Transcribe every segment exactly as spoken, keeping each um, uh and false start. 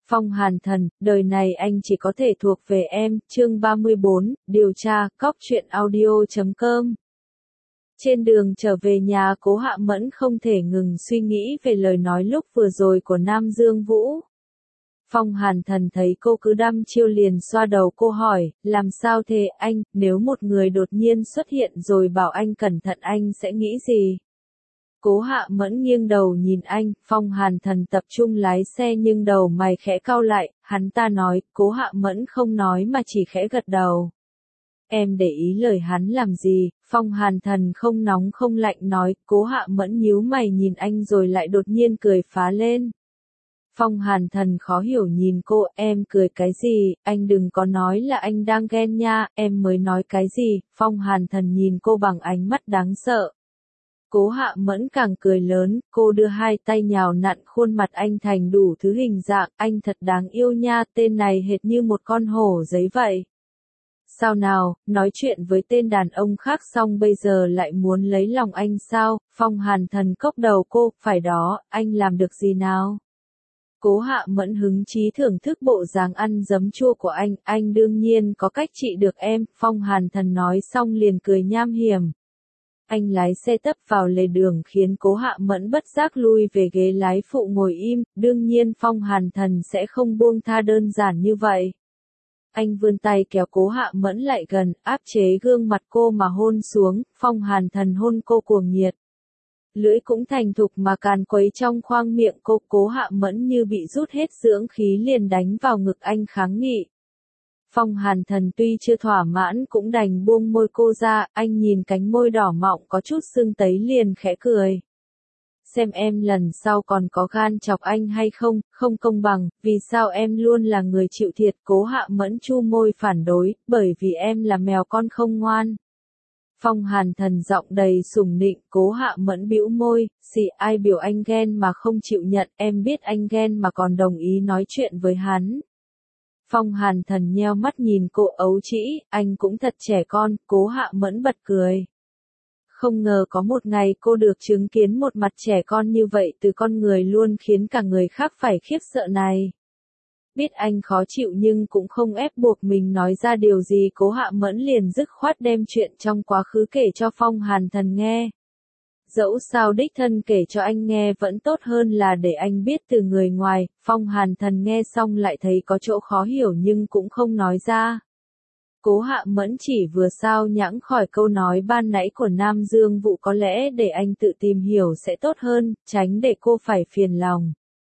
Phong Hàn Thần, đời này anh chỉ có thể thuộc về em, chương ba mươi bốn, điều tra, cóc truyện audio chấm com. Trên đường trở về nhà, Cố Hạ Mẫn không thể ngừng suy nghĩ về lời nói lúc vừa rồi của Nam Dương Vũ. Phong Hàn Thần thấy cô cứ đăm chiêu liền xoa đầu cô hỏi, làm sao thế anh, nếu một người đột nhiên xuất hiện rồi bảo anh cẩn thận anh sẽ nghĩ gì? Cố Hạ Mẫn nghiêng đầu nhìn anh, Phong Hàn Thần tập trung lái xe nhưng đầu mày khẽ cau lại, hắn ta nói, Cố Hạ Mẫn không nói mà chỉ khẽ gật đầu. Em để ý lời hắn làm gì? Phong Hàn Thần không nóng không lạnh nói, Cố Hạ Mẫn nhíu mày nhìn anh rồi lại đột nhiên cười phá lên. Phong Hàn Thần khó hiểu nhìn cô, em cười cái gì, anh đừng có nói là anh đang ghen nha, em mới nói cái gì? Phong Hàn Thần nhìn cô bằng ánh mắt đáng sợ. Cố Hạ Mẫn càng cười lớn, cô đưa hai tay nhào nặn khuôn mặt anh thành đủ thứ hình dạng, anh thật đáng yêu nha, tên này hệt như một con hổ giấy vậy. Sao nào, nói chuyện với tên đàn ông khác xong bây giờ lại muốn lấy lòng anh sao? Phong Hàn Thần cốc đầu cô, phải đó, anh làm được gì nào? Cố Hạ Mẫn hứng chí thưởng thức bộ dáng ăn giấm chua của anh, anh đương nhiên có cách trị được em, Phong Hàn Thần nói xong liền cười nham hiểm. Anh lái xe tấp vào lề đường khiến Cố Hạ Mẫn bất giác lui về ghế lái phụ ngồi im, đương nhiên Phong Hàn Thần sẽ không buông tha đơn giản như vậy. Anh vươn tay kéo Cố Hạ Mẫn lại gần, áp chế gương mặt cô mà hôn xuống, Phong Hàn Thần hôn cô cuồng nhiệt. Lưỡi cũng thành thục mà càn quấy trong khoang miệng cô, Cố Hạ Mẫn như bị rút hết dưỡng khí liền đánh vào ngực anh kháng nghị. Phong Hàn Thần tuy chưa thỏa mãn cũng đành buông môi cô ra, anh nhìn cánh môi đỏ mọng có chút sưng tấy liền khẽ cười. Xem em lần sau còn có gan chọc anh hay không, không công bằng, vì sao em luôn là người chịu thiệt? Cố Hạ Mẫn chu môi phản đối, bởi vì em là mèo con không ngoan. Phong Hàn Thần giọng đầy sủng nịnh, Cố Hạ Mẫn bĩu môi, xì ai biểu anh ghen mà không chịu nhận, em biết anh ghen mà còn đồng ý nói chuyện với hắn. Phong Hàn Thần nheo mắt nhìn cô ấu trĩ, anh cũng thật trẻ con, Cố Hạ Mẫn bật cười. Không ngờ có một ngày cô được chứng kiến một mặt trẻ con như vậy từ con người luôn khiến cả người khác phải khiếp sợ này. Biết anh khó chịu nhưng cũng không ép buộc mình nói ra điều gì, Cố Hạ Mẫn liền dứt khoát đem chuyện trong quá khứ kể cho Phong Hàn Thần nghe. Dẫu sao đích thân kể cho anh nghe vẫn tốt hơn là để anh biết từ người ngoài, Phong Hàn Thần nghe xong lại thấy có chỗ khó hiểu nhưng cũng không nói ra. Cố Hạ Mẫn chỉ vừa sao nhãng khỏi câu nói ban nãy của Nam Dương Vũ, có lẽ để anh tự tìm hiểu sẽ tốt hơn, tránh để cô phải phiền lòng.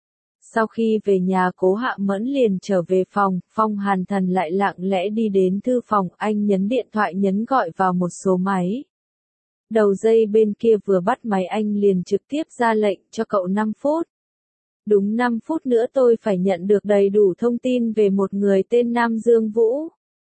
Sau khi về nhà Cố Hạ Mẫn liền trở về phòng, Phong Hàn Thần lại lặng lẽ đi đến thư phòng, anh nhấn điện thoại nhấn gọi vào một số máy. Đầu dây bên kia vừa bắt máy anh liền trực tiếp ra lệnh cho cậu năm phút. Đúng năm phút nữa tôi phải nhận được đầy đủ thông tin về một người tên Nam Dương Vũ.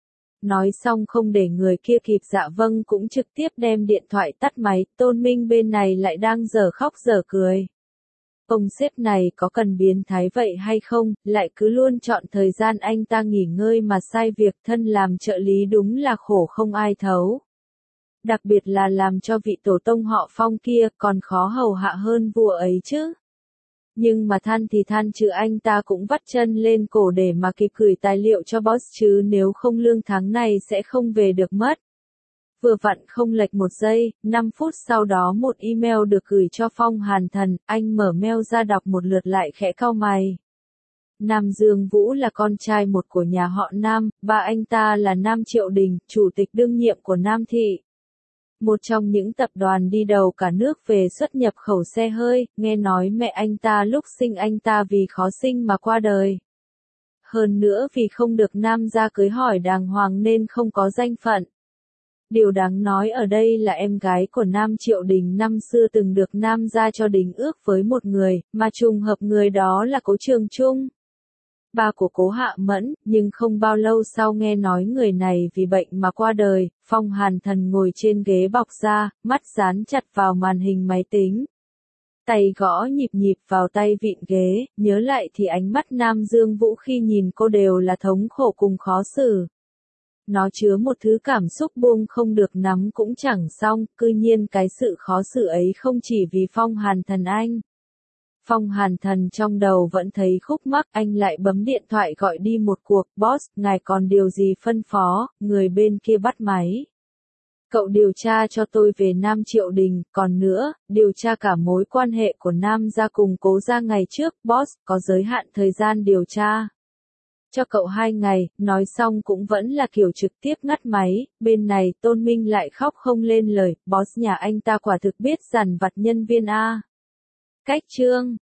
Nói xong không để người kia kịp dạ vâng cũng trực tiếp đem điện thoại tắt máy, Tôn Minh bên này lại đang dở khóc dở cười. Ông sếp này có cần biến thái vậy hay không, lại cứ luôn chọn thời gian anh ta nghỉ ngơi mà sai việc, thân làm trợ lý đúng là khổ không ai thấu. Đặc biệt là làm cho vị tổ tông họ Phong kia còn khó hầu hạ hơn vua ấy chứ. Nhưng mà than thì than chứ anh ta cũng vắt chân lên cổ để mà kịp gửi tài liệu cho boss chứ nếu không lương tháng này sẽ không về được mất. Vừa vặn không lệch một giây, năm phút sau đó một email được gửi cho Phong Hàn Thần, anh mở mail ra đọc một lượt lại khẽ cau mày. Nam Dương Vũ là con trai một của nhà họ Nam, ba anh ta là Nam Triệu Đình, chủ tịch đương nhiệm của Nam Thị. Một trong những tập đoàn đi đầu cả nước về xuất nhập khẩu xe hơi, nghe nói mẹ anh ta lúc sinh anh ta vì khó sinh mà qua đời. Hơn nữa vì không được Nam gia cưới hỏi đàng hoàng nên không có danh phận. Điều đáng nói ở đây là em gái của Nam Triệu Đình năm xưa từng được Nam gia cho đính ước với một người, mà trùng hợp người đó là Cố Trường Trung. Ba của Cố Hạ Mẫn, nhưng không bao lâu sau nghe nói người này vì bệnh mà qua đời, Phong Hàn Thần ngồi trên ghế bọc da, mắt dán chặt vào màn hình máy tính. Tay gõ nhịp nhịp vào tay vịn ghế, nhớ lại thì ánh mắt Nam Dương Vũ khi nhìn cô đều là thống khổ cùng khó xử. Nó chứa một thứ cảm xúc buông không được nắm cũng chẳng xong, cư nhiên cái sự khó xử ấy không chỉ vì Phong Hàn Thần anh. Phong Hàn Thần trong đầu vẫn thấy khúc mắc, anh lại bấm điện thoại gọi đi một cuộc, boss, ngài còn điều gì phân phó, người bên kia bắt máy. Cậu điều tra cho tôi về Nam Triệu Đình, còn nữa, điều tra cả mối quan hệ của Nam gia cùng Cố gia ngày trước, boss, có giới hạn thời gian điều tra. Cho cậu hai ngày, nói xong cũng vẫn là kiểu trực tiếp ngắt máy, bên này Tôn Minh lại khóc không lên lời, boss nhà anh ta quả thực biết dằn vặt nhân viên a. Cách chương